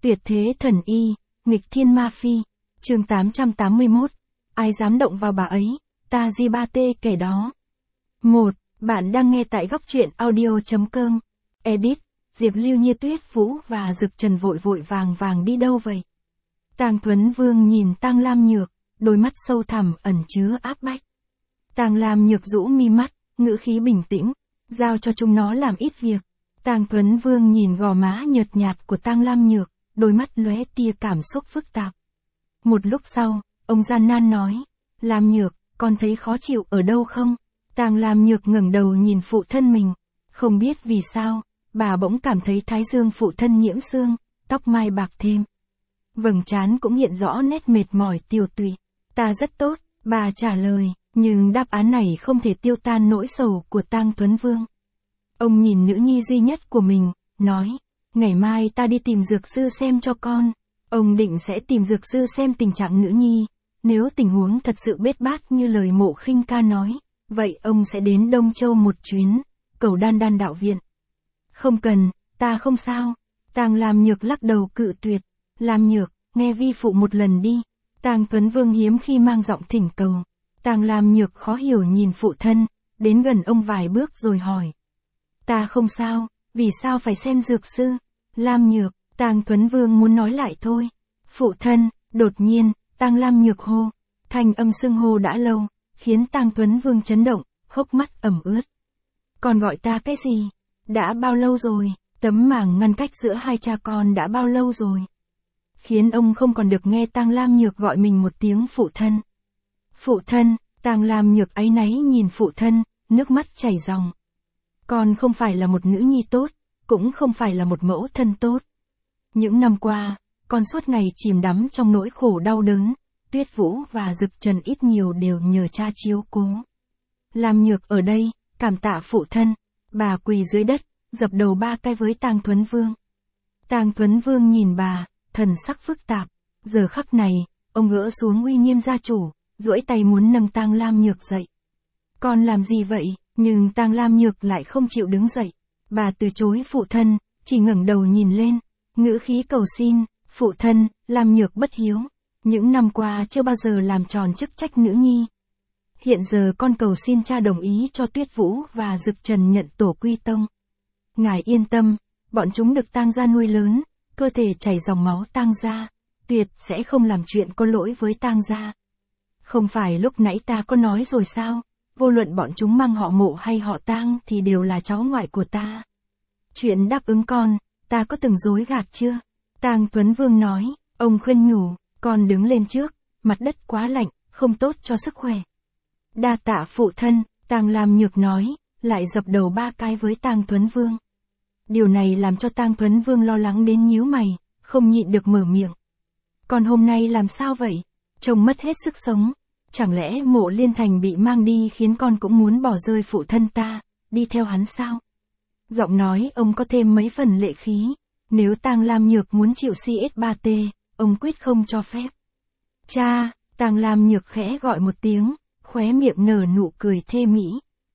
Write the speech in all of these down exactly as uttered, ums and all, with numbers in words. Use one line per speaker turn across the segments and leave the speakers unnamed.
Tuyệt thế thần y, nghịch thiên ma phi. Chương tám trăm tám mươi mốt. Ai dám động vào bà ấy, ta di ba tê kẻ đó. một. Bạn đang nghe tại góc truyện audio chấm com. Edit, Diệp Lưu, Như Tuyết Vũ và Dực Trần vội vội vàng vàng đi đâu vậy? Tang Thuấn Vương nhìn Tang Lam Nhược, đôi mắt sâu thẳm ẩn chứa áp bách. Tang Lam Nhược rũ mi mắt, ngữ khí bình tĩnh, giao cho chúng nó làm ít việc. Tang Thuấn Vương nhìn gò má nhợt nhạt của Tang Lam Nhược, đôi mắt lóe tia cảm xúc phức tạp. Một lúc sau, ông gian nan nói, Lam Nhược, con thấy khó chịu ở đâu không? Tang Lam Nhược ngẩng đầu nhìn phụ thân mình, không biết vì sao, bà bỗng cảm thấy thái dương phụ thân nhiễm sương, tóc mai bạc thêm. Vầng trán cũng hiện rõ nét mệt mỏi tiều tụy. Ta rất tốt, bà trả lời, nhưng đáp án này không thể tiêu tan nỗi sầu của Tang Thuấn Vương. Ông nhìn nữ nhi duy nhất của mình, nói, ngày mai ta đi tìm dược sư xem cho con. Ông định sẽ tìm dược sư xem tình trạng nữ nhi, nếu tình huống thật sự bết bát như lời Mộ Khinh Ca nói, vậy ông sẽ đến Đông Châu một chuyến, cầu Đan Đan đạo viện. Không cần, ta không sao. Tang Lam Nhược lắc đầu cự tuyệt. Lam Nhược, nghe vi phụ một lần đi. Tang Thuấn Vương hiếm khi mang giọng thỉnh cầu. Tang Lam Nhược khó hiểu nhìn phụ thân, đến gần ông vài bước rồi hỏi. Ta không sao, vì sao phải xem dược sư? Lam Nhược, Tang Thuấn Vương muốn nói lại thôi. Phụ thân, đột nhiên, Tang Lam Nhược hô. Thanh âm xưng hô đã lâu, khiến Tang Thuấn Vương chấn động, hốc mắt ẩm ướt. Còn gọi ta cái gì? Đã bao lâu rồi? Tấm màng ngăn cách giữa hai cha con đã bao lâu rồi? Khiến ông không còn được nghe Tang Lam Nhược gọi mình một tiếng phụ thân. Phụ thân, Tang Lam Nhược áy náy nhìn phụ thân, nước mắt chảy ròng. Con không phải là một nữ nhi tốt, cũng không phải là một mẫu thân tốt. Những năm qua, con suốt ngày chìm đắm trong nỗi khổ đau đớn, Tuyết Vũ và Dực Trần ít nhiều đều nhờ cha chiếu cố. Lam Nhược ở đây, cảm tạ phụ thân. Bà quỳ dưới đất, dập đầu ba cái với Tang Thuấn Vương. Tang Thuấn Vương nhìn bà, thần sắc phức tạp. Giờ khắc này, ông gỡ xuống uy nghiêm gia chủ, duỗi tay muốn nâng Tang Lam Nhược dậy. Con làm gì vậy? Nhưng Tang Lam Nhược lại không chịu đứng dậy. Bà từ chối phụ thân, chỉ ngẩng đầu nhìn lên, ngữ khí cầu xin, phụ thân, Lam Nhược bất hiếu. Những năm qua chưa bao giờ làm tròn chức trách nữ nhi. Hiện giờ con cầu xin cha đồng ý cho Tuyết Vũ và Dực Trần nhận tổ quy tông. Ngài yên tâm, bọn chúng được Tang gia nuôi lớn, cơ thể chảy dòng máu Tang gia, tuyệt sẽ không làm chuyện có lỗi với Tang gia. Không phải lúc nãy ta có nói rồi sao, vô luận bọn chúng mang họ Mộ hay họ Tang thì đều là cháu ngoại của ta. Chuyện đáp ứng con, ta có từng dối gạt chưa? Tang Thuấn Vương nói, ông khuyên nhủ, con đứng lên trước, mặt đất quá lạnh, không tốt cho sức khỏe. Đa tạ phụ thân, Tang Lam Nhược nói, lại dập đầu ba cái với Tang Thuấn Vương. Điều này làm cho Tang Thuấn Vương lo lắng đến nhíu mày, không nhịn được mở miệng. Con hôm nay làm sao vậy? Trông mất hết sức sống. Chẳng lẽ Mộ Liên Thành bị mang đi khiến con cũng muốn bỏ rơi phụ thân ta, đi theo hắn sao? Giọng nói ông có thêm mấy phần lệ khí. Nếu Tang Lam Nhược muốn chịu xê ét ba tê, ông quyết không cho phép. Cha, Tang Lam Nhược khẽ gọi một tiếng, khóe miệng nở nụ cười thê mỹ.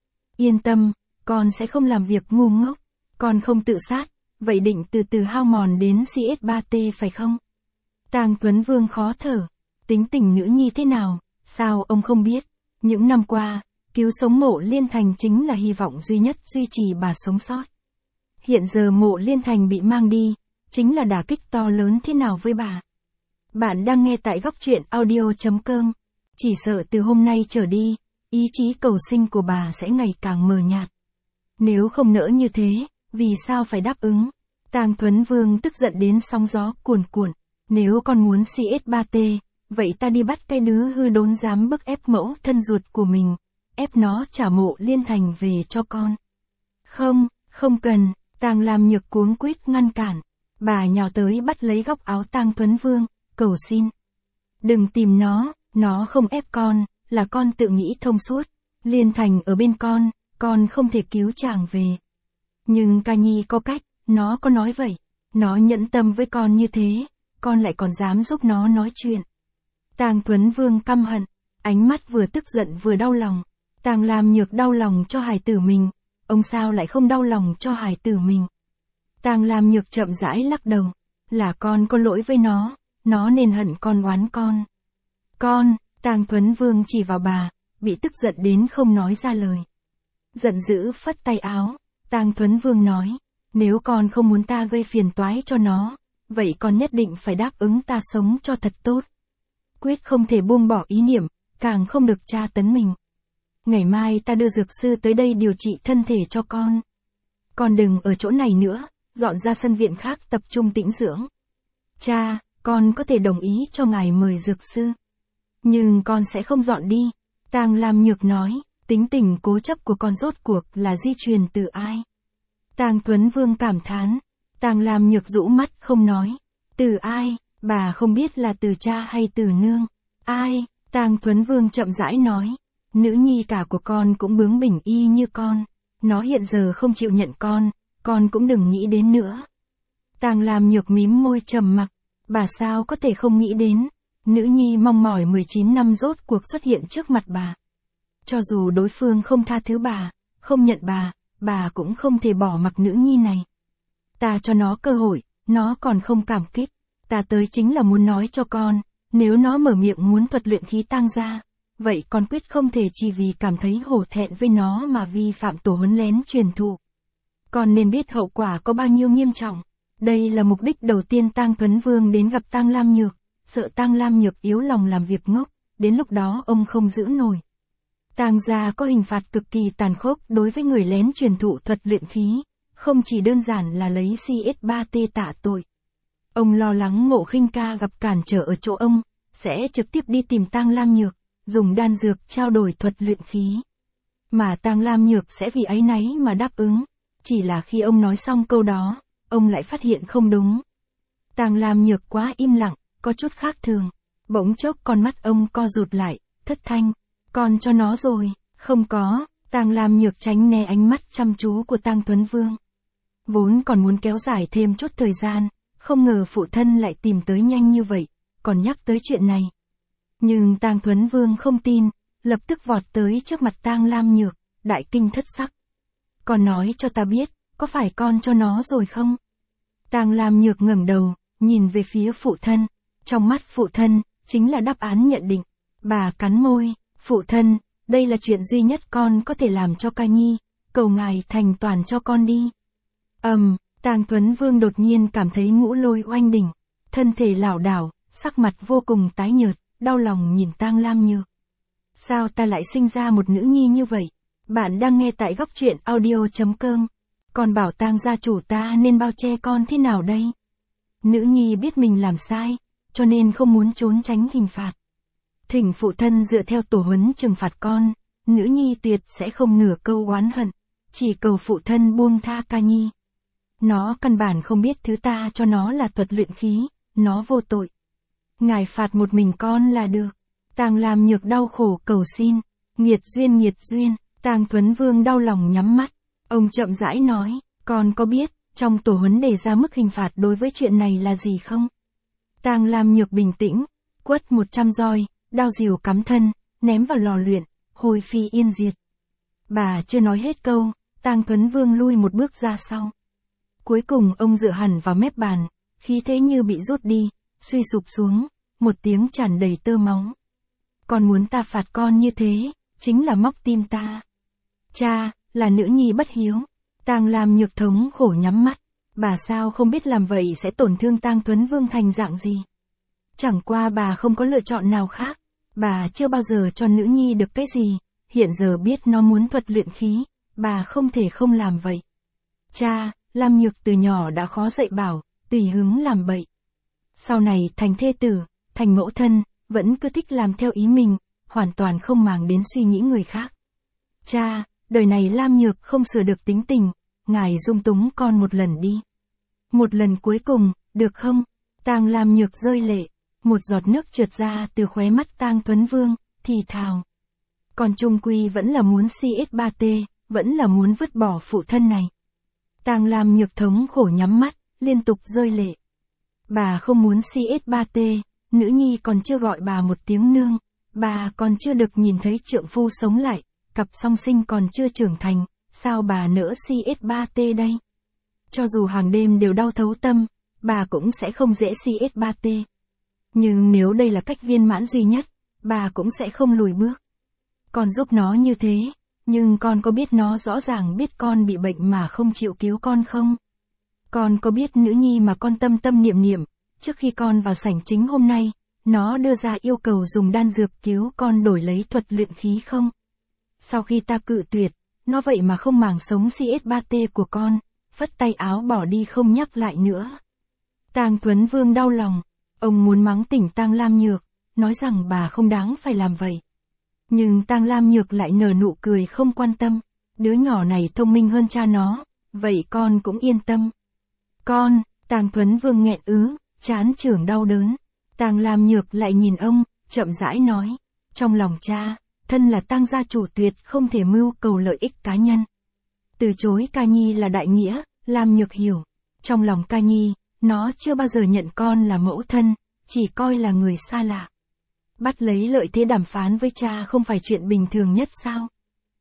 Yên tâm, con sẽ không làm việc ngu ngốc. Con không tự sát, vậy định từ từ hao mòn đến xê ét ba tê phải không? Tang Thuấn Vương khó thở. Tính tình nữ nhi thế nào, sao ông không biết? Những năm qua, cứu sống Mộ Liên Thành chính là hy vọng duy nhất duy trì bà sống sót. Hiện giờ Mộ Liên Thành bị mang đi, chính là đả kích to lớn thế nào với bà. Bạn đang nghe tại góc truyện audio chấm com. Chỉ sợ từ hôm nay trở đi, ý chí cầu sinh của bà sẽ ngày càng mờ nhạt. Nếu không nỡ như thế, vì sao phải đáp ứng? Tang Thuấn Vương tức giận đến sóng gió cuồn cuộn. Nếu con muốn xê ét ba tê, vậy ta đi bắt cái đứa hư đốn dám bức ép mẫu thân ruột của mình, ép nó trả Mộ Liên Thành về cho con. Không, không cần, Tang Lam Nhược cuống quýt ngăn cản. Bà nhào tới bắt lấy góc áo Tang Thuấn Vương, cầu xin. Đừng tìm nó, nó không ép con, là con tự nghĩ thông suốt. Liên Thành ở bên con, con không thể cứu chàng về. Nhưng ca nhi có cách, nó có nói vậy. Nó nhẫn tâm với con như thế, con lại còn dám giúp nó nói chuyện. Tang Thuấn Vương căm hận, ánh mắt vừa tức giận vừa đau lòng. Tang Lam Nhược đau lòng cho hài tử mình, ông sao lại không đau lòng cho hài tử mình? Tang Lam Nhược chậm rãi lắc đầu. Là con có lỗi với nó, nó nên hận con oán con. Con, Tang Thuấn Vương chỉ vào bà, bị tức giận đến không nói ra lời. Giận dữ phất tay áo, Tang Thuấn Vương nói, nếu con không muốn ta gây phiền toái cho nó, vậy con nhất định phải đáp ứng ta sống cho thật tốt. Quyết không thể buông bỏ ý niệm, càng không được tra tấn mình. Ngày mai ta đưa dược sư tới đây điều trị thân thể cho con. Con đừng ở chỗ này nữa, dọn ra sân viện khác tập trung tĩnh dưỡng. Cha, con có thể đồng ý cho ngài mời dược sư. Nhưng con sẽ không dọn đi. Tang Lam Nhược nói, tính tình cố chấp của con rốt cuộc là di truyền từ ai? Tang Thuấn Vương cảm thán. Tang Lam Nhược rũ mắt không nói. Từ ai? Bà không biết là từ cha hay từ nương. Ai? Tang Thuấn Vương chậm rãi nói. Nữ nhi cả của con cũng bướng bỉnh y như con. Nó hiện giờ không chịu nhận con, con cũng đừng nghĩ đến nữa. Tang Lam Nhược mím môi trầm mặc. Bà sao có thể không nghĩ đến. Nữ nhi mong mỏi mười chín năm rốt cuộc xuất hiện trước mặt bà. Cho dù đối phương không tha thứ bà, không nhận bà, bà cũng không thể bỏ mặc nữ nhi này. Ta cho nó cơ hội, nó còn không cảm kích. Ta tới chính là muốn nói cho con, nếu nó mở miệng muốn thuật luyện khí tang gia, vậy con quyết không thể chỉ vì cảm thấy hổ thẹn với nó mà vi phạm tổ huấn lén truyền thụ. Con nên biết hậu quả có bao nhiêu nghiêm trọng. Đây là mục đích đầu tiên Tang Thuấn Vương đến gặp Tang Lam Nhược, sợ Tang Lam Nhược yếu lòng làm việc ngốc, đến lúc đó ông không giữ nổi. Tang gia có hình phạt cực kỳ tàn khốc đối với người lén truyền thụ thuật luyện khí, không chỉ đơn giản là lấy C S ba T tạ tội. Ông lo lắng Ngộ Khinh Ca gặp cản trở ở chỗ ông, sẽ trực tiếp đi tìm Tang Lam Nhược, dùng đan dược trao đổi thuật luyện khí. Mà Tang Lam Nhược sẽ vì áy náy mà đáp ứng, chỉ là khi ông nói xong câu đó, ông lại phát hiện không đúng. Tang Lam Nhược quá im lặng, có chút khác thường. Bỗng chốc con mắt ông co rụt lại, thất thanh. Con cho nó rồi, không có. Tang Lam Nhược tránh né ánh mắt chăm chú của Tang Thuấn Vương. Vốn còn muốn kéo dài thêm chút thời gian, không ngờ phụ thân lại tìm tới nhanh như vậy, còn nhắc tới chuyện này. Nhưng Tang Thuấn Vương không tin, lập tức vọt tới trước mặt Tang Lam Nhược, đại kinh thất sắc. Con nói cho ta biết, có phải con cho nó rồi không? Tang Lam Nhược ngẩng đầu, nhìn về phía phụ thân. Trong mắt phụ thân, chính là đáp án nhận định. Bà cắn môi, phụ thân, đây là chuyện duy nhất con có thể làm cho Ca Nhi, cầu ngài thành toàn cho con đi. Ầm, um, Tang Thuấn Vương đột nhiên cảm thấy ngũ lôi oanh đỉnh, thân thể lảo đảo, sắc mặt vô cùng tái nhợt, đau lòng nhìn Tang Lam Nhược. Sao ta lại sinh ra một nữ nhi như vậy? Bạn đang nghe tại góc truyện audio chấm com. Còn bảo Tang gia chủ ta nên bao che con thế nào đây? Nữ nhi biết mình làm sai, cho nên không muốn trốn tránh hình phạt. Thỉnh phụ thân dựa theo tổ huấn trừng phạt con, nữ nhi tuyệt sẽ không nửa câu oán hận, chỉ cầu phụ thân buông tha Ca Nhi. Nó căn bản không biết thứ ta cho nó là thuật luyện khí, nó vô tội. Ngài phạt một mình con là được. Tang Lam Nhược đau khổ cầu xin, nghiệt duyên nghiệt duyên. Tang Thuấn Vương đau lòng nhắm mắt, ông chậm rãi nói, con có biết, trong tổ huấn đề ra mức hình phạt đối với chuyện này là gì không? Tang Lam Nhược bình tĩnh, quất một trăm roi, đao rìu cắm thân, ném vào lò luyện, hồi phi yên diệt. Bà chưa nói hết câu, Tang Thuấn Vương lui một bước ra sau. Cuối cùng ông dựa hẳn vào mép bàn, khí thế như bị rút đi, suy sụp xuống, một tiếng tràn đầy tơ máu. Con muốn ta phạt con như thế, chính là móc tim ta. Cha, là nữ nhi bất hiếu. Tang Lam Nhược thống khổ nhắm mắt, bà sao không biết làm vậy sẽ tổn thương Tang Thuấn Vương thành dạng gì. Chẳng qua bà không có lựa chọn nào khác, bà chưa bao giờ cho nữ nhi được cái gì, hiện giờ biết nó muốn thuật luyện khí, bà không thể không làm vậy. Cha, Lam Nhược từ nhỏ đã khó dạy bảo, tùy hứng làm bậy. Sau này thành thê tử, thành mẫu thân, vẫn cứ thích làm theo ý mình, hoàn toàn không màng đến suy nghĩ người khác. Cha, đời này Lam Nhược không sửa được tính tình, ngài dung túng con một lần đi. Một lần cuối cùng, được không? Tang Lam Nhược rơi lệ, một giọt nước trượt ra từ khóe mắt Tang Thuấn Vương, thì thào. Còn chung quy vẫn là muốn C S ba T, vẫn là muốn vứt bỏ phụ thân này. Tang Lam Nhược thống khổ nhắm mắt, liên tục rơi lệ. Bà không muốn C S ba T, nữ nhi còn chưa gọi bà một tiếng nương, bà còn chưa được nhìn thấy trượng phu sống lại, cặp song sinh còn chưa trưởng thành, sao bà nỡ C S ba T đây? Cho dù hàng đêm đều đau thấu tâm, bà cũng sẽ không dễ xê ét ba tê. Nhưng nếu đây là cách viên mãn duy nhất, bà cũng sẽ không lùi bước. Con giúp nó như thế, nhưng con có biết nó rõ ràng biết con bị bệnh mà không chịu cứu con không? Con có biết nữ nhi mà con tâm tâm niệm niệm, trước khi con vào sảnh chính hôm nay, nó đưa ra yêu cầu dùng đan dược cứu con đổi lấy thuật luyện khí không? Sau khi ta cự tuyệt, nó vậy mà không màng sống xê ét ba tê của con, phất tay áo bỏ đi không nhắc lại nữa. Tang Thuấn Vương đau lòng, ông muốn mắng tỉnh Tang Lam Nhược, nói rằng bà không đáng phải làm vậy. Nhưng Tang Lam Nhược lại nở nụ cười không quan tâm, đứa nhỏ này thông minh hơn cha nó, vậy con cũng yên tâm. Con, Tang Thuấn Vương nghẹn ứ, trán trưởng đau đớn. Tang Lam Nhược lại nhìn ông, chậm rãi nói, trong lòng cha, thân là Tang gia chủ tuyệt không thể mưu cầu lợi ích cá nhân. Từ chối Ca Nhi là đại nghĩa, Lam Nhược hiểu. Trong lòng Ca Nhi, nó chưa bao giờ nhận con là mẫu thân, chỉ coi là người xa lạ. Bắt lấy lợi thế đàm phán với cha không phải chuyện bình thường nhất sao?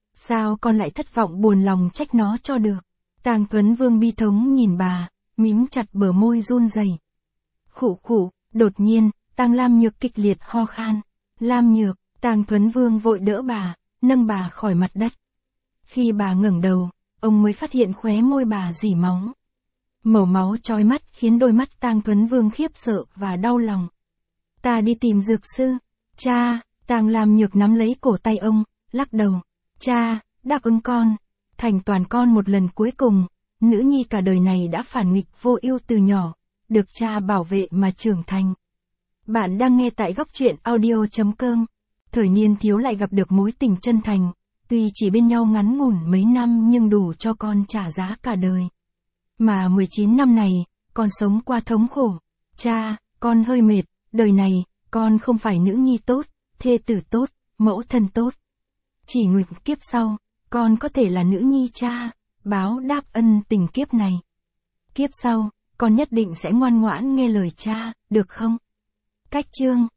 Sao con lại thất vọng buồn lòng trách nó cho được? Tang Thuấn Vương bi thống nhìn bà, mím chặt bờ môi run rẩy. Khụ khụ, đột nhiên, Tang Lam Nhược kịch liệt ho khan. Lam Nhược, Tang Thuấn Vương vội đỡ bà, nâng bà khỏi mặt đất. Khi bà ngẩng đầu, ông mới phát hiện khóe môi bà rỉ máu. Màu máu chói mắt khiến đôi mắt Tang Thuấn Vương khiếp sợ và đau lòng. Ta đi tìm dược sư. Cha, Tang Lam Nhược nắm lấy cổ tay ông, lắc đầu. Cha, đáp ứng con. Thành toàn con một lần cuối cùng, nữ nhi cả đời này đã phản nghịch vô ưu từ nhỏ, được cha bảo vệ mà trưởng thành. Bạn đang nghe tại góc truyện audio chấm com. Thời niên thiếu lại gặp được mối tình chân thành, tuy chỉ bên nhau ngắn ngủn mấy năm nhưng đủ cho con trả giá cả đời. Mà mười chín năm này, con sống qua thống khổ. Cha, con hơi mệt, đời này, con không phải nữ nhi tốt, thê tử tốt, mẫu thân tốt. Chỉ nguyện kiếp sau, con có thể là nữ nhi cha, báo đáp ân tình kiếp này. Kiếp sau, con nhất định sẽ ngoan ngoãn nghe lời cha, được không? Cách chương